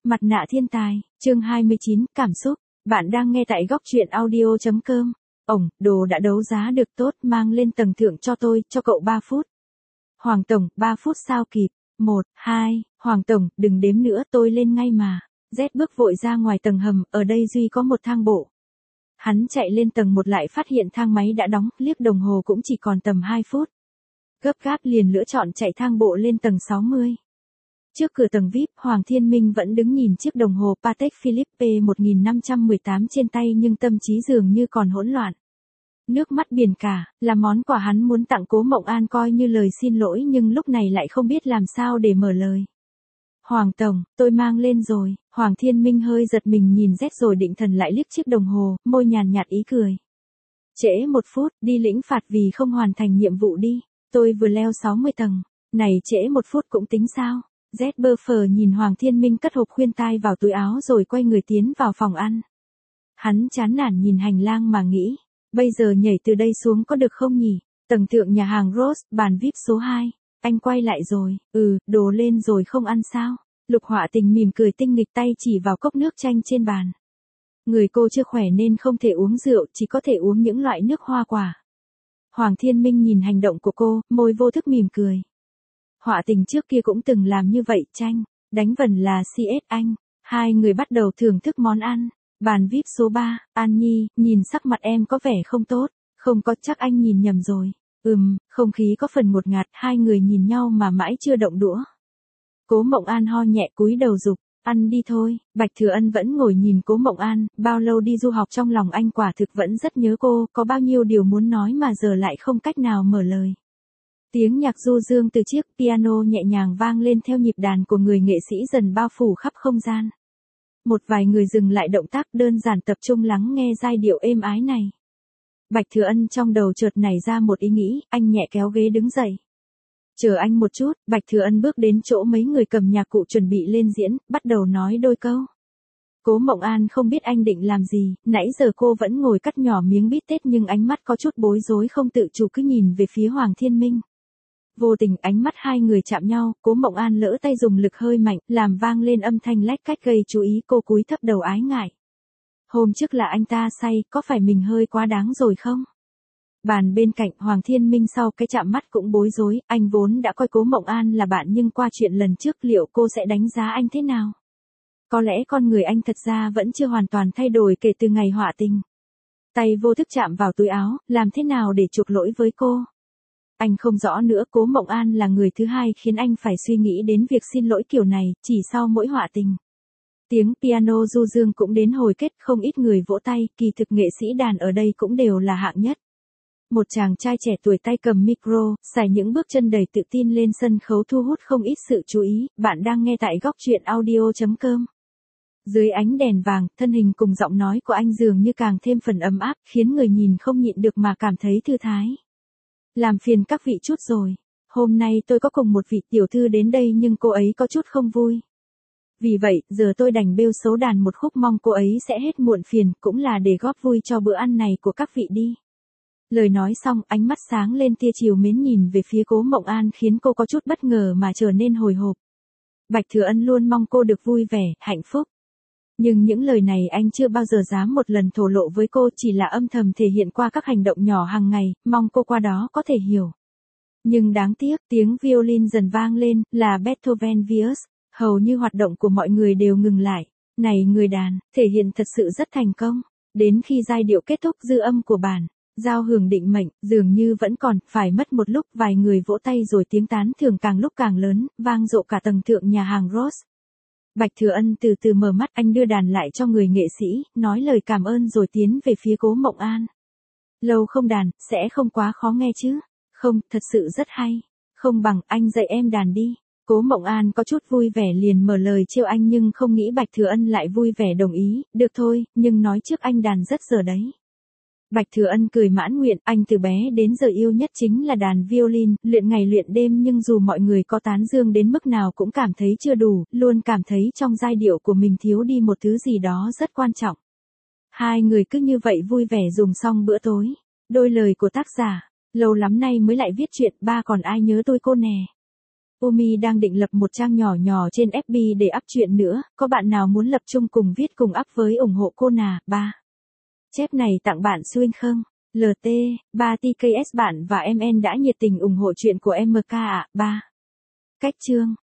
Mặt nạ thiên tài, chương 29, cảm xúc. Bạn đang nghe tại góc truyện audio.com. Đồ đã đấu giá được tốt, mang lên tầng thượng cho tôi, cho cậu 3 phút. Hoàng Tổng, 3 phút sao kịp. 1, 2, Hoàng Tổng, đừng đếm nữa, tôi lên ngay mà. Z bước vội ra ngoài tầng hầm, ở đây duy có một thang bộ. Hắn chạy lên tầng 1 lại phát hiện thang máy đã đóng, liếc đồng hồ cũng chỉ còn tầm 2 phút. Gấp gáp liền lựa chọn chạy thang bộ lên tầng 60. Trước cửa tầng VIP, Hoàng Thiên Minh vẫn đứng nhìn chiếc đồng hồ Patek Philippe 1518 trên tay nhưng tâm trí dường như còn hỗn loạn. Nước mắt biển cả, là món quà hắn muốn tặng Cố Mộng An coi như lời xin lỗi nhưng lúc này lại không biết làm sao để mở lời. Hoàng Tổng, tôi mang lên rồi. Hoàng Thiên Minh hơi giật mình nhìn Z rồi định thần lại liếc chiếc đồng hồ, môi nhàn nhạt ý cười. Trễ 1 phút, đi lĩnh phạt vì không hoàn thành nhiệm vụ đi. Tôi vừa leo 60 tầng. Này trễ 1 phút cũng tính sao? Z bơ phờ nhìn Hoàng Thiên Minh cất hộp khuyên tai vào túi áo rồi quay người tiến vào phòng ăn. Hắn chán nản nhìn hành lang mà nghĩ, bây giờ nhảy từ đây xuống có được không nhỉ? Tầng thượng nhà hàng Rose, bàn VIP số 2. Anh quay lại rồi, đồ lên rồi không ăn sao? Lục Họa Tình mỉm cười tinh nghịch tay chỉ vào cốc nước chanh trên bàn. Người cô chưa khỏe nên không thể uống rượu, chỉ có thể uống những loại nước hoa quả. Hoàng Thiên Minh nhìn hành động của cô, môi vô thức mỉm cười. Họa Tình trước kia cũng từng làm như vậy, Chanh, đánh vần là CS anh. Hai người bắt đầu thưởng thức món ăn. Bàn VIP số 3, An Nhi, nhìn sắc mặt em có vẻ không tốt. Không có, chắc anh nhìn nhầm rồi. Không khí có phần ngột ngạt, hai người nhìn nhau mà mãi chưa động đũa. Cố Mộng An ho nhẹ cúi đầu giục, ăn đi thôi. Bạch Thừa Ân vẫn ngồi nhìn Cố Mộng An, bao lâu đi du học trong lòng anh quả thực vẫn rất nhớ cô, có bao nhiêu điều muốn nói mà giờ lại không cách nào mở lời. Tiếng nhạc du dương từ chiếc piano nhẹ nhàng vang lên theo nhịp đàn của người nghệ sĩ dần bao phủ khắp không gian. Một vài người dừng lại động tác đơn giản tập trung lắng nghe giai điệu êm ái này. Bạch Thừa Ân trong đầu chợt nảy ra một ý nghĩ, anh nhẹ kéo ghế đứng dậy. Chờ anh một chút, Bạch Thừa Ân bước đến chỗ mấy người cầm nhạc cụ chuẩn bị lên diễn, bắt đầu nói đôi câu. Cố Mộng An không biết anh định làm gì, nãy giờ cô vẫn ngồi cắt nhỏ miếng bít tết nhưng ánh mắt có chút bối rối không tự chủ cứ nhìn về phía Hoàng Thiên Minh. Vô tình ánh mắt hai người chạm nhau, Cố Mộng An lỡ tay dùng lực hơi mạnh, làm vang lên âm thanh lách cách gây chú ý cô cúi thấp đầu ái ngại. Hôm trước là anh ta say, có phải mình hơi quá đáng rồi không? Bàn bên cạnh Hoàng Thiên Minh sau cái chạm mắt cũng bối rối, anh vốn đã coi Cố Mộng An là bạn nhưng qua chuyện lần trước liệu cô sẽ đánh giá anh thế nào? Có lẽ con người anh thật ra vẫn chưa hoàn toàn thay đổi kể từ ngày Họa Tình. Tay vô thức chạm vào túi áo, làm thế nào để chuộc lỗi với cô? Anh không rõ nữa, Cố Mộng An là người thứ hai khiến anh phải suy nghĩ đến việc xin lỗi kiểu này, chỉ sau mỗi Họa Tình. Tiếng piano du dương cũng đến hồi kết, không ít người vỗ tay, kỳ thực nghệ sĩ đàn ở đây cũng đều là hạng nhất. Một chàng trai trẻ tuổi tay cầm micro, xài những bước chân đầy tự tin lên sân khấu thu hút không ít sự chú ý. Bạn đang nghe tại góc truyện audio.com. Dưới ánh đèn vàng, thân hình cùng giọng nói của anh dường như càng thêm phần ấm áp, khiến người nhìn không nhịn được mà cảm thấy thư thái. Làm phiền các vị chút rồi. Hôm nay tôi có cùng một vị tiểu thư đến đây nhưng cô ấy có chút không vui. Vì vậy, giờ tôi đành bêu xấu đàn một khúc, mong cô ấy sẽ hết muộn phiền, cũng là để góp vui cho bữa ăn này của các vị đi. Lời nói xong, ánh mắt sáng lên tia chiều mến nhìn về phía Cố Mộng An khiến cô có chút bất ngờ mà trở nên hồi hộp. Bạch Thừa Ân luôn mong cô được vui vẻ, hạnh phúc. Nhưng những lời này anh chưa bao giờ dám một lần thổ lộ với cô, chỉ là âm thầm thể hiện qua các hành động nhỏ hàng ngày, mong cô qua đó có thể hiểu. Nhưng đáng tiếc, tiếng violin dần vang lên, là Beethoven Vieux, hầu như hoạt động của mọi người đều ngừng lại. Này người đàn, thể hiện thật sự rất thành công. Đến khi giai điệu kết thúc, dư âm của bản giao hưởng định mệnh, dường như vẫn còn, phải mất một lúc, vài người vỗ tay rồi tiếng tán thưởng càng lúc càng lớn, vang rộ cả tầng thượng nhà hàng Rose. Bạch Thừa Ân từ từ mở mắt, anh đưa đàn lại cho người nghệ sĩ, nói lời cảm ơn rồi tiến về phía Cố Mộng An. Lâu không đàn, sẽ không quá khó nghe chứ? Không, thật sự rất hay. Không bằng, anh dạy em đàn đi. Cố Mộng An có chút vui vẻ liền mở lời trêu anh nhưng không nghĩ Bạch Thừa Ân lại vui vẻ đồng ý, được thôi, nhưng nói trước anh đàn rất dở đấy. Bạch Thừa Ân cười mãn nguyện, anh từ bé đến giờ yêu nhất chính là đàn violin, luyện ngày luyện đêm nhưng dù mọi người có tán dương đến mức nào cũng cảm thấy chưa đủ, luôn cảm thấy trong giai điệu của mình thiếu đi một thứ gì đó rất quan trọng. Hai người cứ như vậy vui vẻ dùng xong bữa tối. Đôi lời của tác giả, lâu lắm nay mới lại viết chuyện, ba còn ai nhớ tôi cô nè. Omi đang định lập một trang nhỏ nhỏ trên FB để up chuyện nữa, có bạn nào muốn lập chung cùng viết cùng up với ủng hộ cô nà, 3. Chép này tặng bạn Xuyên không? LT, 3 TKS bạn và MN đã nhiệt tình ủng hộ chuyện của MK ạ, 3. Cách chương